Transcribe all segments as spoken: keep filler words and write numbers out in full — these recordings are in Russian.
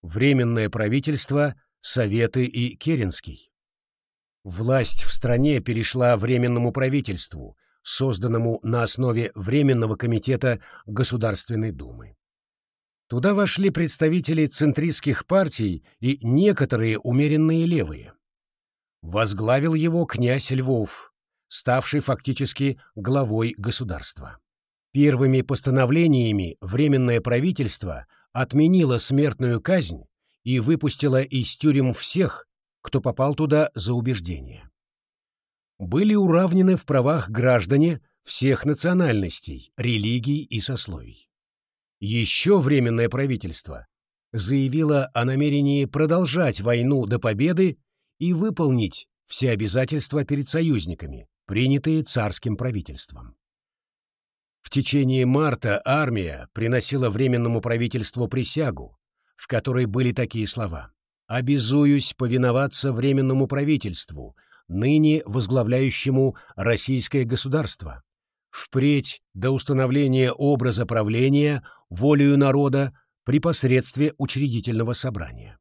Временное правительство, Советы и Керенский. Власть в стране перешла Временному правительству, созданному на основе Временного комитета Государственной Думы. Туда вошли представители центристских партий и некоторые умеренные левые. Возглавил его князь Львов, ставший фактически главой государства. Первыми постановлениями Временное правительство отменило смертную казнь и выпустило из тюрем всех, кто попал туда за убеждения. Были уравнены в правах граждане всех национальностей, религий и сословий. Еще Временное правительство заявило о намерении продолжать войну до победы и выполнить все обязательства перед союзниками, принятые царским правительством. В течение марта армия приносила Временному правительству присягу, в которой были такие слова: «Обязуюсь повиноваться Временному правительству, ныне возглавляющему российское государство, впредь до установления образа правления волею народа при посредстве учредительного собрания».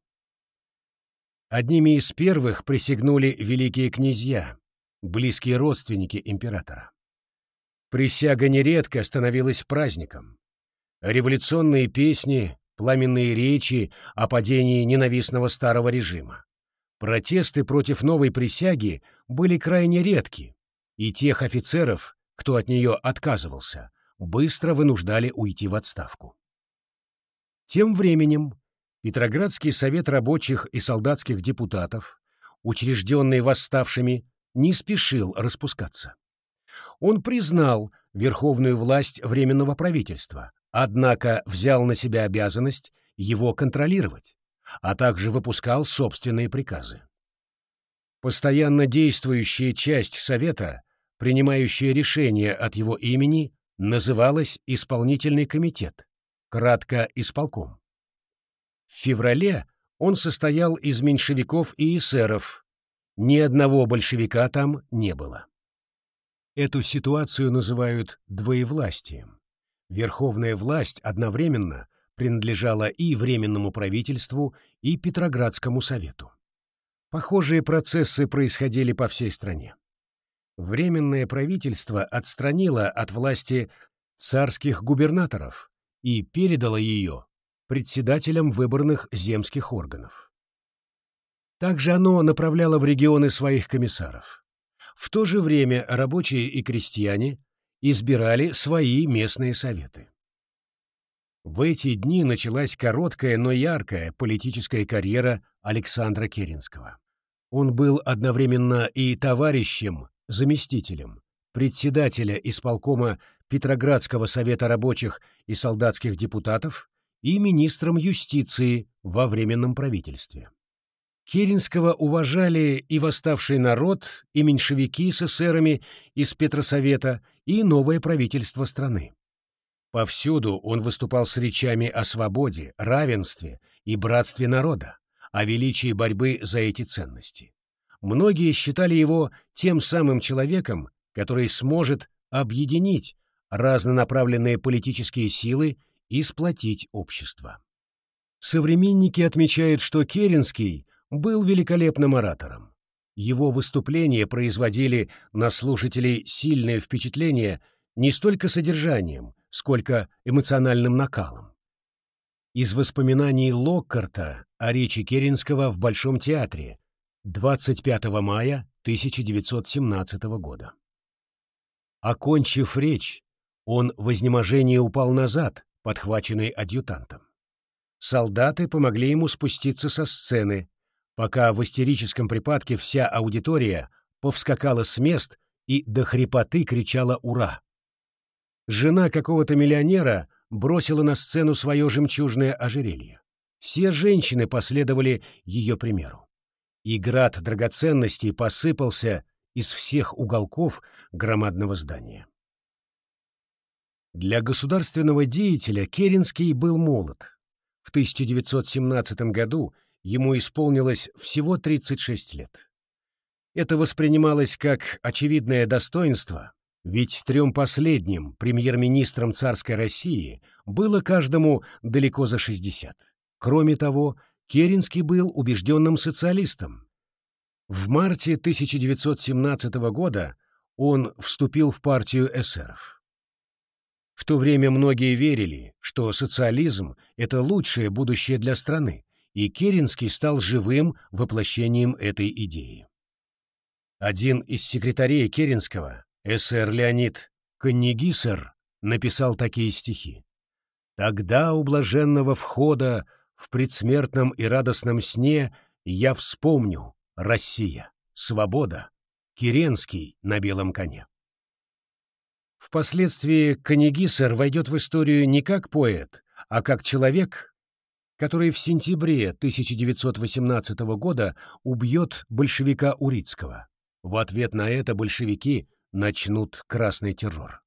Одними из первых присягнули великие князья, близкие родственники императора. Присяга нередко становилась праздником. Революционные песни, пламенные речи о падении ненавистного старого режима. Протесты против новой присяги были крайне редки, и тех офицеров, кто от нее отказывался, быстро вынуждали уйти в отставку. Тем временем Петроградский совет рабочих и солдатских депутатов, учрежденный восставшими, не спешил распускаться. Он признал верховную власть Временного правительства, однако взял на себя обязанность его контролировать, а также выпускал собственные приказы. Постоянно действующая часть Совета, принимающая решения от его имени, называлась Исполнительный комитет, кратко исполком. В феврале он состоял из меньшевиков и эсеров, ни одного большевика там не было. Эту ситуацию называют двоевластием. Верховная власть одновременно принадлежала и Временному правительству, и Петроградскому совету. Похожие процессы происходили по всей стране. Временное правительство отстранило от власти царских губернаторов и передало ее председателям выборных земских органов. Также оно направляло в регионы своих комиссаров. В то же время рабочие и крестьяне избирали свои местные советы. В эти дни началась короткая, но яркая политическая карьера Александра Керенского. Он был одновременно и товарищем, заместителем, председателя исполкома Петроградского совета рабочих и солдатских депутатов и министром юстиции во Временном правительстве. Керенского уважали и восставший народ, и меньшевики с эсерами из Петросовета, и новое правительство страны. Повсюду он выступал с речами о свободе, равенстве и братстве народа, о величии борьбы за эти ценности. Многие считали его тем самым человеком, который сможет объединить разнонаправленные политические силы и сплотить общество. Современники отмечают, что Керенский был великолепным оратором. Его выступления производили на слушателей сильное впечатление не столько содержанием, сколько эмоциональным накалом. Из воспоминаний Локкарта о речи Керенского в Большом театре двадцать пятого мая тысяча девятьсот семнадцатого года. Окончив речь, он в изнеможении упал назад, подхваченный адъютантом. Солдаты помогли ему спуститься со сцены, пока в истерическом припадке вся аудитория повскакала с мест и до хрипоты кричала «Ура!». Жена какого-то миллионера бросила на сцену свое жемчужное ожерелье. Все женщины последовали ее примеру. И град драгоценностей посыпался из всех уголков громадного здания. Для государственного деятеля Керенский был молод. В тысяча девятьсот семнадцатом году ему исполнилось всего тридцать шесть лет. Это воспринималось как очевидное достоинство, ведь трем последним премьер-министрам царской России было каждому далеко за шестьдесят. Кроме того, Керенский был убежденным социалистом. В марте тысяча девятьсот семнадцатого года он вступил в партию эсеров. В то время многие верили, что социализм – это лучшее будущее для страны, и Керенский стал живым воплощением этой идеи. Один из секретарей Керенского, эсер Леонид Каннегисер, написал такие стихи: «Тогда у блаженного входа в предсмертном и радостном сне я вспомню: Россия, свобода, Керенский на белом коне». Впоследствии Каннегисер войдет в историю не как поэт, а как человек, который в сентябре тысяча девятьсот восемнадцатого года убьет большевика Урицкого. В ответ на это большевики начнут красный террор.